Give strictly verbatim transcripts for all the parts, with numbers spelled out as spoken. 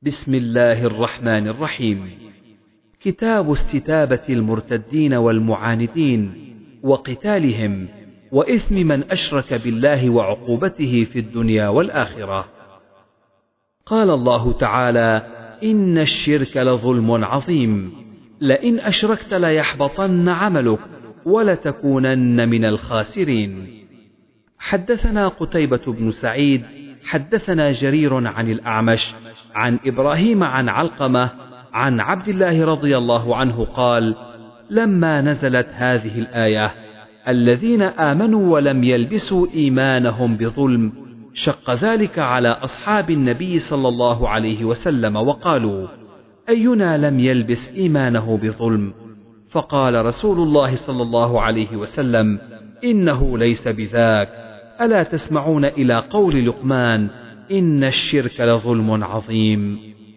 بسم الله الرحمن الرحيم. كتاب استتابة المرتدين والمعاندين وقتالهم وإثم من أشرك بالله وعقوبته في الدنيا والآخرة. قال الله تعالى: إن الشرك لظلم عظيم، لئن أشركت ليحبطن عملك ولتكونن من الخاسرين. حدثنا قتيبة بن سعيد حدثنا جرير عن الأعمش عن إبراهيم عن علقمة عن عبد الله رضي الله عنه قال: لما نزلت هذه الآية الذين آمنوا ولم يلبسوا إيمانهم بظلم، شق ذلك على أصحاب النبي صلى الله عليه وسلم وقالوا: أينا لم يلبس إيمانه بظلم؟ فقال رسول الله صلى الله عليه وسلم: إنه ليس بذاك، ألا تسمعون إلى قول لقمان: إن الشرك لظلم عظيم.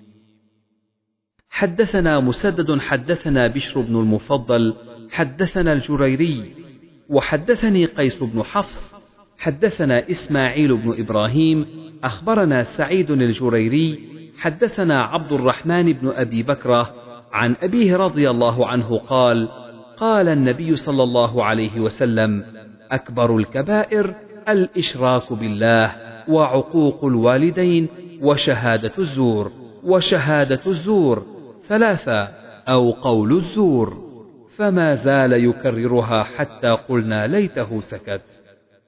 حدثنا مسدد حدثنا بشر بن المفضل حدثنا الجريري وحدثني قيس بن حفص حدثنا إسماعيل بن إبراهيم أخبرنا سعيد الجريري حدثنا عبد الرحمن بن أبي بكرة عن أبيه رضي الله عنه قال: قال النبي صلى الله عليه وسلم: أكبر الكبائر الإشراك بالله وعقوق الوالدين وشهادة الزور، وشهادة الزور ثلاثة أو قول الزور، فما زال يكررها حتى قلنا ليته سكت.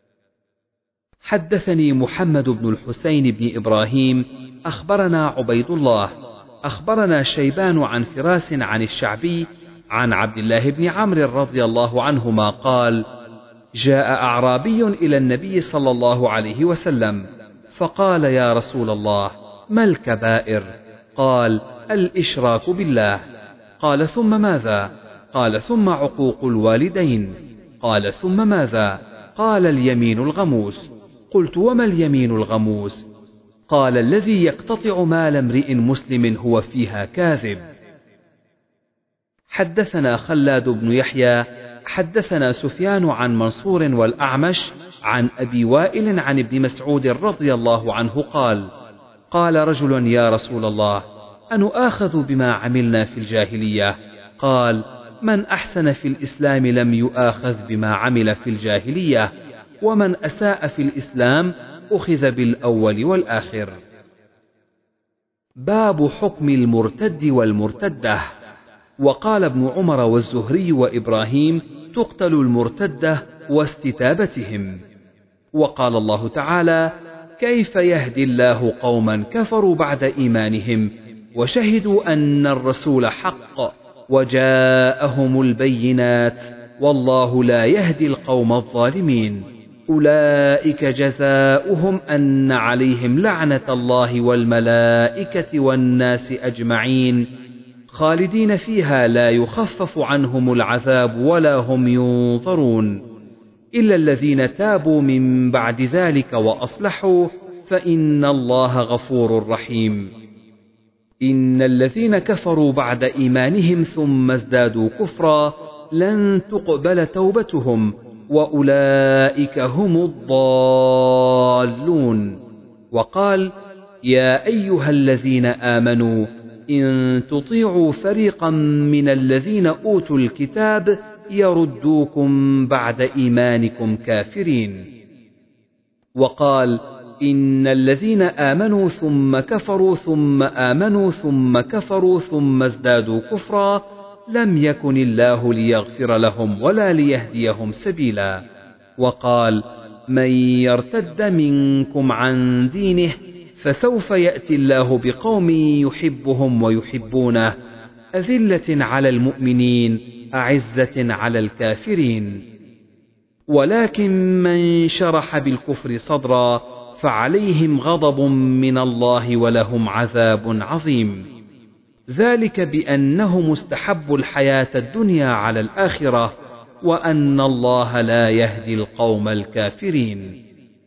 حدثني محمد بن الحسين بن إبراهيم أخبرنا عبيد الله أخبرنا شيبان عن فراس عن الشعبي عن عبد الله بن عمرو رضي الله عنهما قال: جاء أعرابي إلى النبي صلى الله عليه وسلم فقال: يا رسول الله، ما الكبائر؟ قال: الإشراك بالله. قال: ثم ماذا؟ قال: ثم عقوق الوالدين. قال: ثم ماذا؟ قال: اليمين الغموس. قلت: وما اليمين الغموس؟ قال: الذي يقتطع مال امرئ مسلم هو فيها كاذب. حدثنا خلاد بن يحيى حدثنا سفيان عن منصور والأعمش عن أبي وائل عن ابن مسعود رضي الله عنه قال: قال رجل: يا رسول الله، أنؤاخذ بما عملنا في الجاهلية؟ قال: من أحسن في الإسلام لم يؤاخذ بما عمل في الجاهلية، ومن أساء في الإسلام أخذ بالأول والآخر. باب حكم المرتد والمرتدة. وقال ابن عمر والزهري وإبراهيم: تقتل المرتدة واستتابتهم. وقال الله تعالى: كيف يهدي الله قوما كفروا بعد إيمانهم وشهدوا أن الرسول حق وجاءهم البينات والله لا يهدي القوم الظالمين. أولئك جزاؤهم أن عليهم لعنة الله والملائكة والناس أجمعين خالدين فيها لا يخفف عنهم العذاب ولا هم ينظرون إلا الذين تابوا من بعد ذلك وأصلحوا فإن الله غفور رحيم. إن الذين كفروا بعد إيمانهم ثم ازدادوا كفرا لن تقبل توبتهم وأولئك هم الضالون. وقال: يا أيها الذين آمنوا إن تطيعوا فريقا من الذين أوتوا الكتاب يردوكم بعد إيمانكم كافرين. وقال: إن الذين آمنوا ثم كفروا ثم آمنوا ثم كفروا ثم ازدادوا كفرا لم يكن الله ليغفر لهم ولا ليهديهم سبيلا. وقال: من يرتد منكم عن دينه فسوف يأتي الله بقوم يحبهم ويحبونه أذلة على المؤمنين أعزة على الكافرين. ولكن من شرح بالكفر صدرا فعليهم غضب من الله ولهم عذاب عظيم. ذلك بأنهم استحبوا الحياة الدنيا على الآخرة وأن الله لا يهدي القوم الكافرين.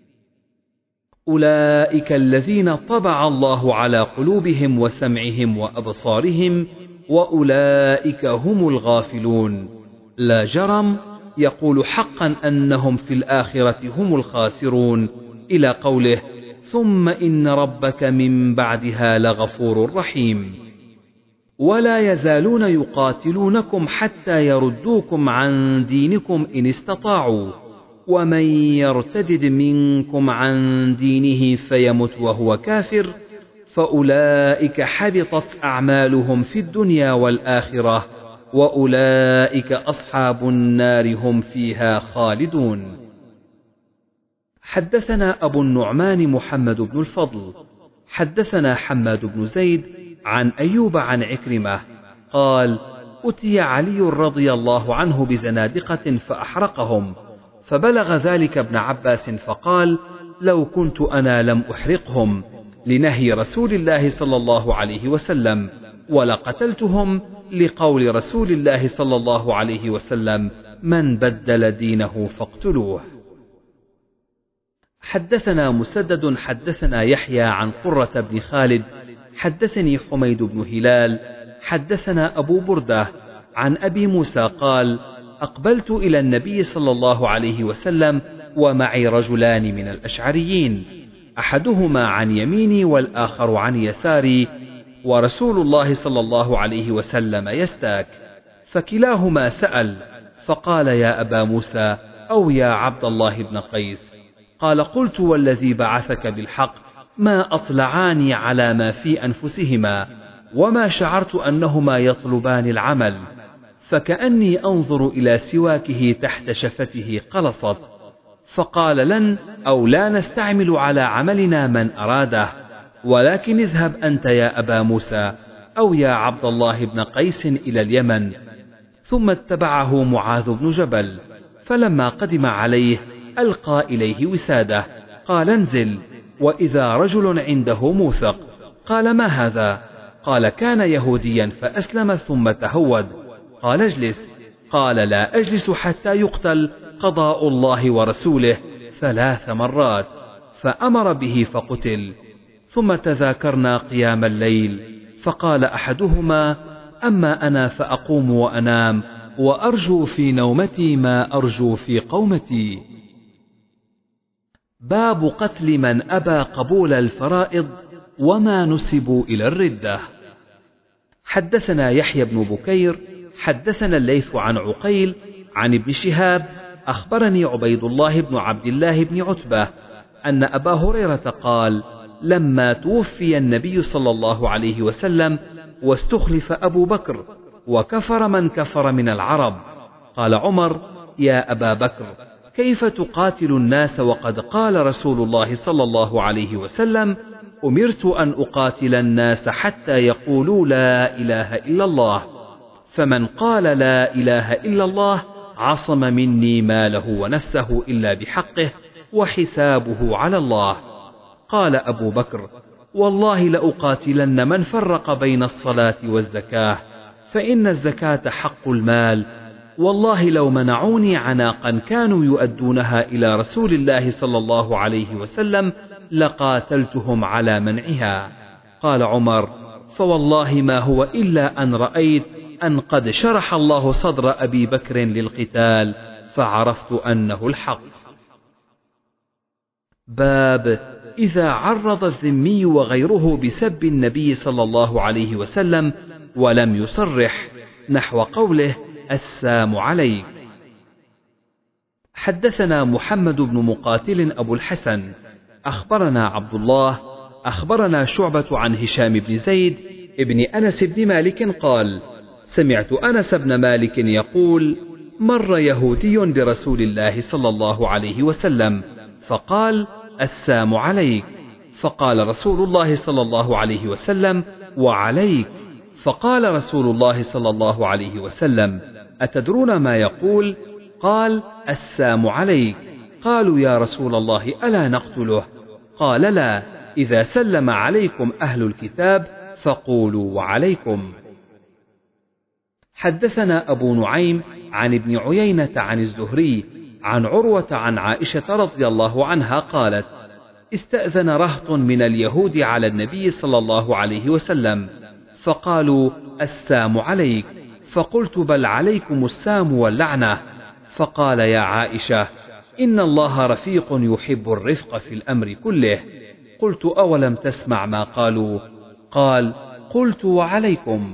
أولئك الذين طبع الله على قلوبهم وسمعهم وأبصارهم وأولئك هم الغافلون. لا جرم يقول حقا أنهم في الآخرة هم الخاسرون، إلى قوله: ثم إن ربك من بعدها لغفور رحيم. ولا يزالون يقاتلونكم حتى يردوكم عن دينكم إن استطاعوا، ومن يرتدد منكم عن دينه فيمت وهو كافر فأولئك حبطت أعمالهم في الدنيا والآخرة وأولئك أصحاب النار هم فيها خالدون. حدثنا أبو النعمان محمد بن الفضل حدثنا حماد بن زيد عن أيوب عن عكرمة قال: أتي علي رضي الله عنه بزنادقة فأحرقهم، فبلغ ذلك ابن عباس فقال: لو كنت أنا لم أحرقهم لنهي رسول الله صلى الله عليه وسلم، ولقتلتهم لقول رسول الله صلى الله عليه وسلم: من بدل دينه فاقتلوه. حدثنا مسدد حدثنا يحيى عن قرة بن خالد حدثني حميد بن هلال حدثنا أبو بردة عن أبي موسى قال: أقبلت إلى النبي صلى الله عليه وسلم ومعي رجلان من الأشعريين، أحدهما عن يميني والآخر عن يساري، ورسول الله صلى الله عليه وسلم يستاك، فكلاهما سأل فقال: يا أبا موسى أو يا عبد الله بن قيس؟ قال: قلت والذي بعثك بالحق ما أطلعاني على ما في أنفسهما، وما شعرت أنهما يطلبان العمل، فكأني أنظر إلى سواكه تحت شفته قلصت. فقال: لن أو لا نستعمل على عملنا من أراده، ولكن اذهب أنت يا أبا موسى أو يا عبد الله بن قيس إلى اليمن. ثم اتبعه معاذ بن جبل، فلما قدم عليه ألقى إليه وساده، قال: انزل. وإذا رجل عنده موثق. قال: ما هذا؟ قال: كان يهوديا فأسلم ثم تهود. قال: اجلس. قال: لا أجلس حتى يقتل قضاء الله ورسوله ثلاث مرات، فأمر به فقتل. ثم تذاكرنا قيام الليل، فقال أحدهما: أما أنا فأقوم وأنام وأرجو في نومتي ما أرجو في قومتي. باب قتل من أبى قبول الفرائض وما نسبوا إلى الردة. حدثنا يحيى بن بكير حدثنا الليث عن عقيل عن ابن شهاب أخبرني عبيد الله بن عبد الله بن عتبة أن أبا هريرة قال: لما توفي النبي صلى الله عليه وسلم واستخلف أبو بكر وكفر من كفر من العرب، قال عمر: يا أبا بكر، كيف تقاتل الناس وقد قال رسول الله صلى الله عليه وسلم: أمرت أن أقاتل الناس حتى يقولوا لا إله إلا الله، فمن قال لا إله إلا الله عصم مني ماله ونفسه إلا بحقه وحسابه على الله. قال أبو بكر: والله لأقاتلن من فرق بين الصلاة والزكاة، فإن الزكاة حق المال، والله لو منعوني عناقا كانوا يؤدونها إلى رسول الله صلى الله عليه وسلم لقاتلتهم على منعها. قال عمر: فوالله ما هو إلا أن رأيت أن قد شرح الله صدر أبي بكر للقتال، فعرفت أنه الحق. باب إذا عرض الذمي وغيره بسب النبي صلى الله عليه وسلم ولم يصرح، نحو قوله: السام عليك. حدثنا محمد بن مقاتل أبو الحسن أخبرنا عبد الله أخبرنا شعبة عن هشام بن زيد ابن أنس بن مالك قال: سمعت أنس بن مالك يقول: مر يهودي برسول الله صلى الله عليه وسلم فقال: السام عليك. فقال رسول الله صلى الله عليه وسلم: وعليك. فقال رسول الله صلى الله عليه وسلم: أتدرون ما يقول؟ قال: السام عليك. قالوا: يا رسول الله ألا نقتله؟ قال: لا، إذا سلم عليكم أهل الكتاب فقولوا وعليكم. حدثنا أبو نعيم عن ابن عيينة عن الزهري عن عروة عن عائشة رضي الله عنها قالت: استأذن رهط من اليهود على النبي صلى الله عليه وسلم فقالوا: السام عليك. فقلت: بل عليكم السام واللعنة. فقال: يا عائشة، إن الله رفيق يحب الرفق في الأمر كله. قلت أولم تسمع ما قالوا؟ قال قلت وعليكم.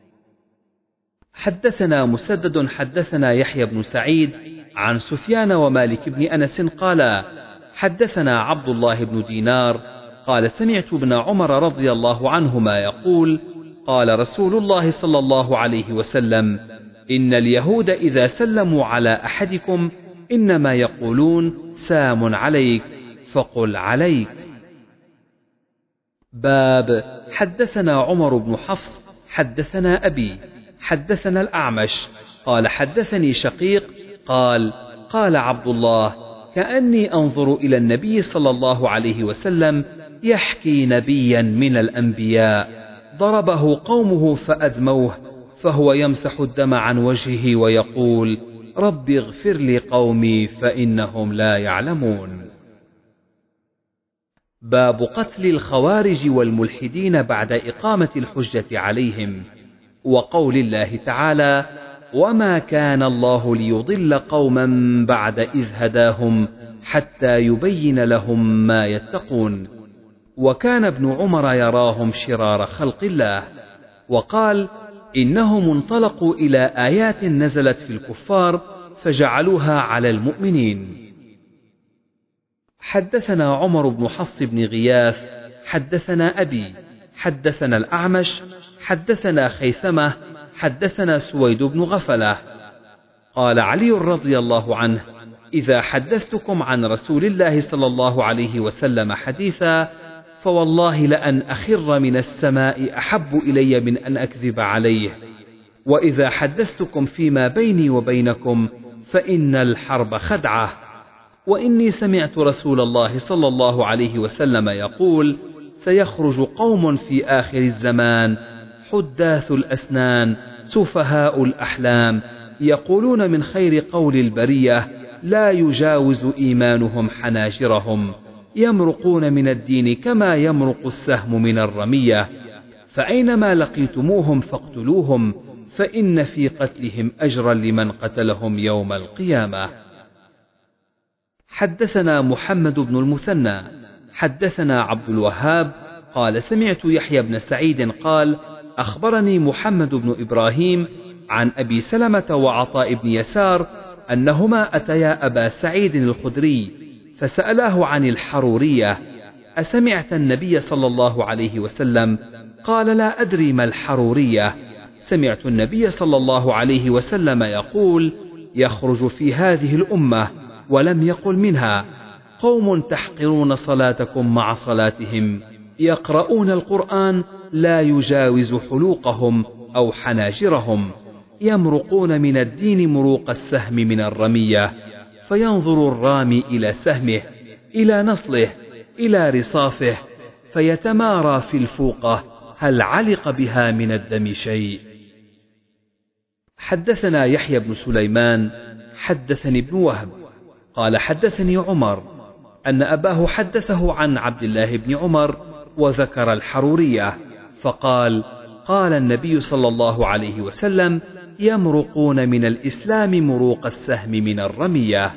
حدثنا مسدد حدثنا يحيى بن سعيد عن سفيان ومالك بن أنس قال حدثنا عبد الله بن دينار قال سمعت ابن عمر رضي الله عنهما يقول قال رسول الله صلى الله عليه وسلم إن اليهود إذا سلموا على أحدكم إنما يقولون سام عليك فقل عليك. باب حدثنا عمر بن حفص حدثنا أبي حدثنا الأعمش قال حدثني شقيق قال قال عبد الله كأني أنظر إلى النبي صلى الله عليه وسلم يحكي نبيا من الأنبياء ضربه قومه فأدموه فهو يمسح الدم عن وجهه ويقول رب اغفر لي قومي فإنهم لا يعلمون. باب قتل الخوارج والملحدين بعد إقامة الحجة عليهم، وقول الله تعالى وما كان الله ليضل قوما بعد إذ هداهم حتى يبين لهم ما يتقون. وكان ابن عمر يراهم شرار خلق الله، وقال إنهم انطلقوا إلى آيات نزلت في الكفار فجعلوها على المؤمنين. حدثنا عمر بن حفص بن غياث حدثنا أبي حدثنا الأعمش حدثنا خيثمة حدثنا سويد بن غفلة قال علي رضي الله عنه إذا حدثتكم عن رسول الله صلى الله عليه وسلم حديثا فوالله لأن أخر من السماء أحب إلي من أن أكذب عليه، وإذا حدثتكم فيما بيني وبينكم فإن الحرب خدعة. وإني سمعت رسول الله صلى الله عليه وسلم يقول سيخرج قوم في آخر الزمان حداث الأسنان سفهاء الأحلام يقولون من خير قول البرية لا يجاوز إيمانهم حناجرهم، يمرقون من الدين كما يمرق السهم من الرمية، فأينما لقيتموهم فاقتلوهم فإن في قتلهم أجرا لمن قتلهم يوم القيامة. حدثنا محمد بن المثنى حدثنا عبد الوهاب قال سمعت يحيى بن سعيد قال أخبرني محمد بن إبراهيم عن أبي سلمة وعطاء بن يسار أنهما أتيا أبا سعيد الخدري فسألاه عن الحرورية أسمعت النبي صلى الله عليه وسلم؟ قال لا أدري ما الحرورية، سمعت النبي صلى الله عليه وسلم يقول يخرج في هذه الأمة ولم يقل منها قوم تحقرون صلاتكم مع صلاتهم يقرؤون القرآن لا يجاوز حلوقهم أو حناجرهم، يمرقون من الدين مروق السهم من الرمية، فينظر الرامي إلى سهمه إلى نصله إلى رصافه فيتمارى في الفوقة هل علق بها من الدم شيء. حدثنا يحيى بن سليمان حدثني ابن وهب قال حدثني عمر أن أباه حدثه عن عبد الله بن عمر وذكر الحرورية فقال قال النبي صلى الله عليه وسلم يمرقون من الإسلام مروق السهم من الرمية.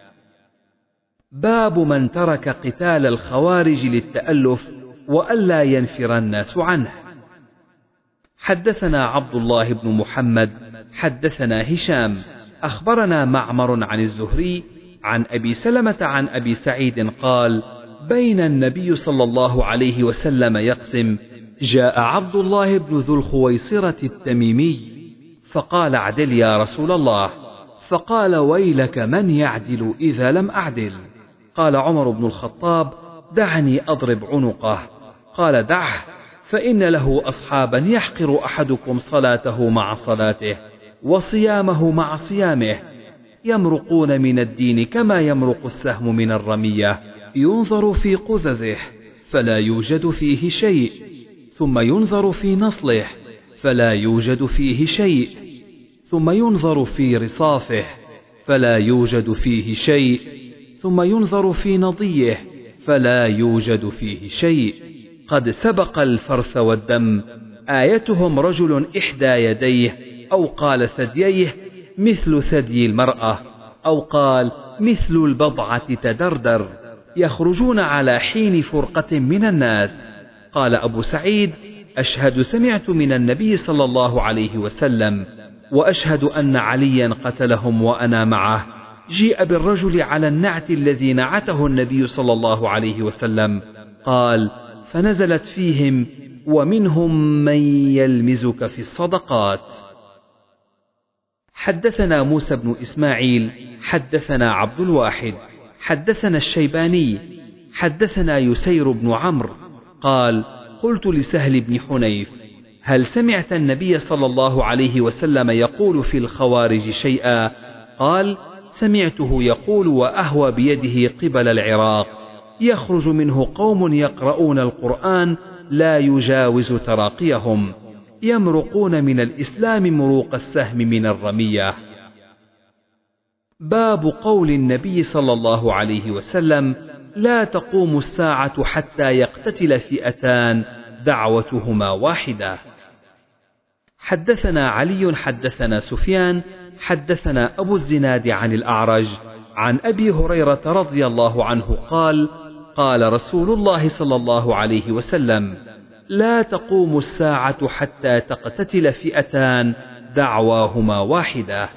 باب من ترك قتال الخوارج للتألف وألا ينفر الناس عنه. حدثنا عبد الله بن محمد حدثنا هشام أخبرنا معمر عن الزهري عن أبي سلمة عن أبي سعيد قال بين النبي صلى الله عليه وسلم يقسم جاء عبد الله بن ذو الخويصرة التميمي فقال اعدل يا رسول الله، فقال ويلك من يعدل إذا لم أعدل؟ قال عمر بن الخطاب دعني أضرب عنقه. قال دعه فإن له أصحابا يحقر أحدكم صلاته مع صلاته وصيامه مع صيامه، يمرقون من الدين كما يمرق السهم من الرمية، ينظر في قذذه فلا يوجد فيه شيء، ثم ينظر في نصله فلا يوجد فيه شيء، ثم ينظر في رصافه فلا يوجد فيه شيء، ثم ينظر في نضيه فلا يوجد فيه شيء، قد سبق الفرث والدم، آيتهم رجل إحدى يديه أو قال ثدييه مثل ثدي المرأة أو قال مثل البضعة تدردر، يخرجون على حين فرقة من الناس. قال أبو سعيد: أشهد سمعت من النبي صلى الله عليه وسلم، وأشهد أن عليا قتلهم وأنا معه. جيء بالرجل على النعت الذي نعته النبي صلى الله عليه وسلم. قال: فنزلت فيهم: ومنهم من يلمزك في الصدقات. حدثنا موسى بن إسماعيل حدثنا عبد الواحد حدثنا الشيباني حدثنا يسير بن عمرو قال: قلت لسهل بن حنيف: هل سمعت النبي صلى الله عليه وسلم يقول في الخوارج شيئا؟ قال: سمعته يقول وأهوى بيده قبل العراق: يخرج منه قوم يقرؤون القرآن لا يجاوز تراقيهم، يمرقون من الإسلام مروق السهم من الرمية. باب قول النبي صلى الله عليه وسلم: لا تقوم الساعة حتى يقتتل فئتان دعوتهما واحدة. حدثنا علي حدثنا سفيان حدثنا أبو الزناد عن الأعرج عن أبي هريرة رضي الله عنه قال: قال رسول الله صلى الله عليه وسلم: لا تقوم الساعة حتى تقتتل فئتان دعواهما واحدة.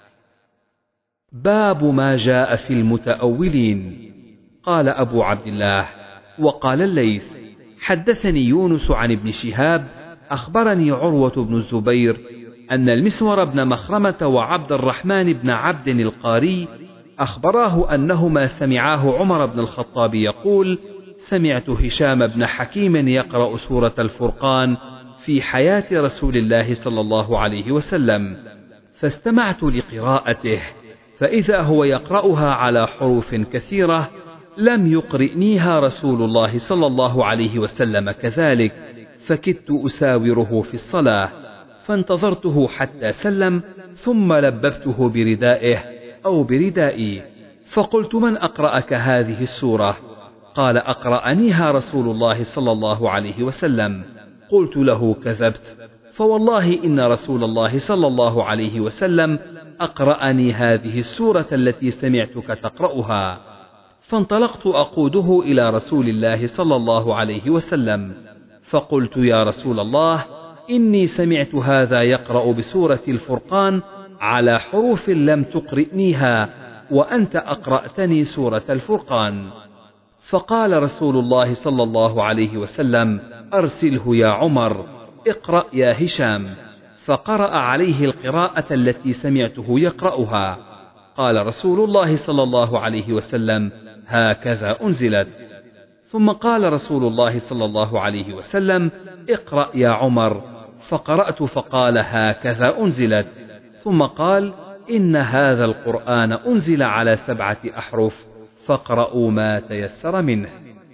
باب ما جاء في المتأولين. قال أبو عبد الله: وقال الليث: حدثني يونس عن ابن شهاب أخبرني عروة بن الزبير أن المسور بن مخرمة وعبد الرحمن بن عبد القاري أخبراه أنهما سمعاه عمر بن الخطاب يقول: سمعت هشام بن حكيم يقرأ سورة الفرقان في حياة رسول الله صلى الله عليه وسلم، فاستمعت لقراءته، فإذا هو يقرأها على حروف كثيرة لم يقرئنيها رسول الله صلى الله عليه وسلم كذلك، فكدت أساوره في الصلاة، فانتظرته حتى سلم، ثم لببته بردائه أو بردائي، فقلت: من أقرأك هذه السورة؟ قال: أقرأنيها رسول الله صلى الله عليه وسلم. قلت له: كذبت، فوالله إن رسول الله صلى الله عليه وسلم أقرأني هذه السورة التي سمعتك تقرأها. فانطلقت أقوده إلى رسول الله صلى الله عليه وسلم، فقلت: يا رسول الله، إني سمعت هذا يقرأ بسورة الفرقان على حروف لم تقرئنيها، وأنت أقرأتني سورة الفرقان. فقال رسول الله صلى الله عليه وسلم: أرسله يا عمر، اقرأ يا هشام. فقرأ عليه القراءة التي سمعته يقرأها. قال رسول الله صلى الله عليه وسلم: هكذا أنزلت. ثم قال رسول الله صلى الله عليه وسلم: اقرأ يا عمر. فقرأت فقال: هكذا أنزلت. ثم قال: إن هذا القرآن أنزل على سبعة أحرف، فاقرأوا ما تيسر منه.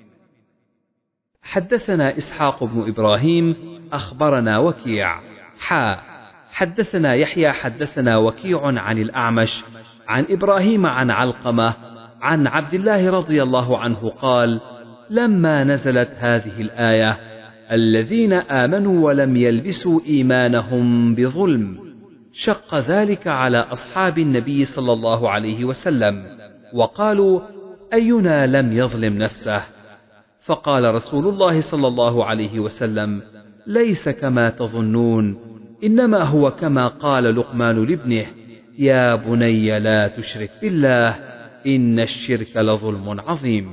حدثنا إسحاق بن إبراهيم أخبرنا وكيع حا حدثنا يحيى حدثنا وكيع عن الأعمش عن إبراهيم عن علقمة عن عبد الله رضي الله عنه قال: لما نزلت هذه الآية: الذين آمنوا ولم يلبسوا إيمانهم بظلم، شق ذلك على أصحاب النبي صلى الله عليه وسلم، وقالوا: أينا لم يظلم نفسه؟ فقال رسول الله صلى الله عليه وسلم: ليس كما تظنون، إنما هو كما قال لقمان لابنه: يا بني لا تشرك بالله، إن الشرك لظلم عظيم.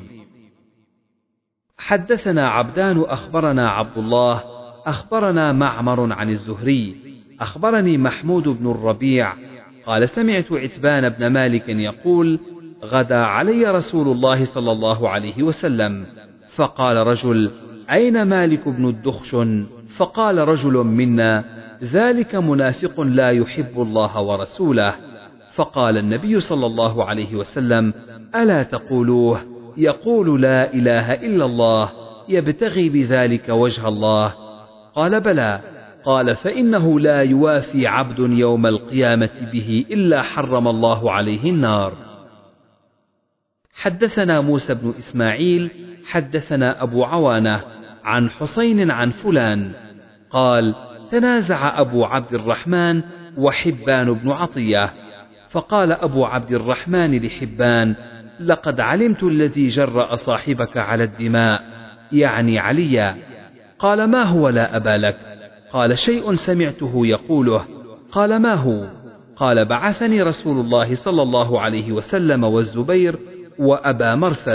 حدثنا عبدان أخبرنا عبد الله أخبرنا معمر عن الزهري أخبرني محمود بن الربيع قال: سمعت عتبان بن مالك يقول: غدا علي رسول الله صلى الله عليه وسلم، فقال رجل: أين مالك بن الدخشن؟ فقال رجل منا: ذلك منافق لا يحب الله ورسوله. فقال النبي صلى الله عليه وسلم: ألا تقولوه؟ يقول لا إله إلا الله يبتغي بذلك وجه الله. قال: بلى. قال: فإنه لا يوافي عبد يوم القيامة به إلا حرم الله عليه النار. حدثنا موسى بن إسماعيل حدثنا أبو عوانة عن حسين عن فلان قال: تنازع أبو عبد الرحمن وحبان بن عطية، فقال أبو عبد الرحمن لحبان: لقد علمت الذي جرأ صاحبك على الدماء، يعني عليا. قال: ما هو لا أبا لك؟ قال: شيء سمعته يقوله. قال: ما هو؟ قال: بعثني رسول الله صلى الله عليه وسلم والزبير وأبا مرثد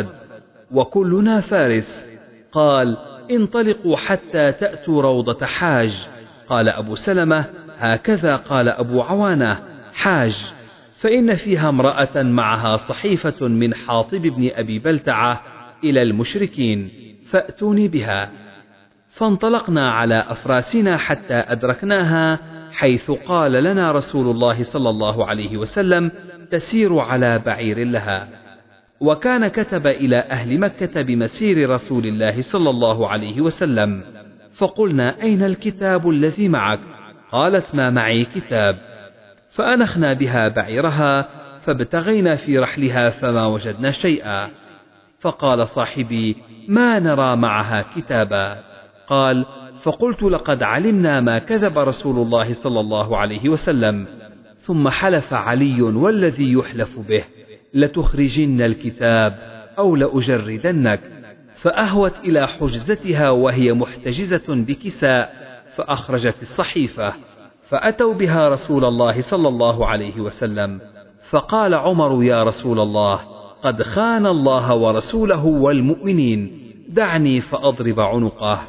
وكلنا فارس. قال: انطلقوا حتى تأتوا روضة حاج. قال أبو سلمة: هكذا قال أبو عوانة حاج، فإن فيها امرأة معها صحيفة من حاطب بن أبي بلتعة إلى المشركين، فأتوني بها. فانطلقنا على أفراسنا حتى أدركناها حيث قال لنا رسول الله صلى الله عليه وسلم: تسير على بعير لها. وكان كتب إلى أهل مكة بمسير رسول الله صلى الله عليه وسلم، فقلنا: أين الكتاب الذي معك؟ قالت: ما معي كتاب. فأنخنا بها بعيرها، فابتغينا في رحلها فما وجدنا شيئا. فقال صاحبي: ما نرى معها كتابا. قال: فقلت: لقد علمنا ما كذب رسول الله صلى الله عليه وسلم. ثم حلف علي والذي يحلف به: لتخرجن الكتاب أو لأجردنك. فأهوت إلى حجزتها وهي محتجزة بكساء، فأخرجت الصحيفة، فأتوا بها رسول الله صلى الله عليه وسلم. فقال عمر: يا رسول الله، قد خان الله ورسوله والمؤمنين، دعني فأضرب عنقه.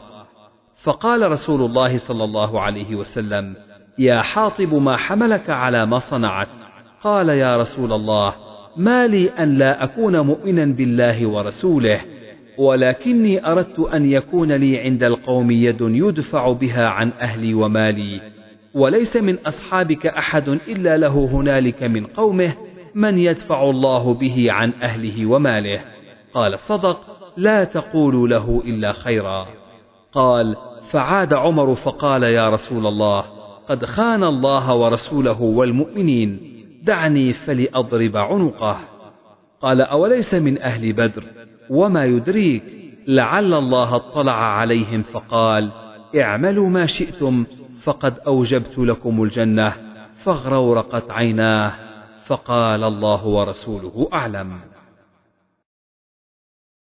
فقال رسول الله صلى الله عليه وسلم: يا حاطب، ما حملك على ما صنعت؟ قال: يا رسول الله، ما لي أن لا أكون مؤمنا بالله ورسوله، ولكني أردت أن يكون لي عند القوم يد يدفع بها عن أهلي ومالي، وليس من أصحابك أحد إلا له هنالك من قومه من يدفع الله به عن أهله وماله. قال: صدق، لا تقولوا له إلا خيرا. قال: فعاد عمر فقال: يا رسول الله، قد خان الله ورسوله والمؤمنين، دعني فلأضرب عنقه. قال: أوليس من أهل بدر؟ وما يدريك، لعل الله اطلع عليهم فقال: اعملوا ما شئتم فقد أوجبت لكم الجنة. فاغرورقت عيناه، فقال: الله ورسوله أعلم.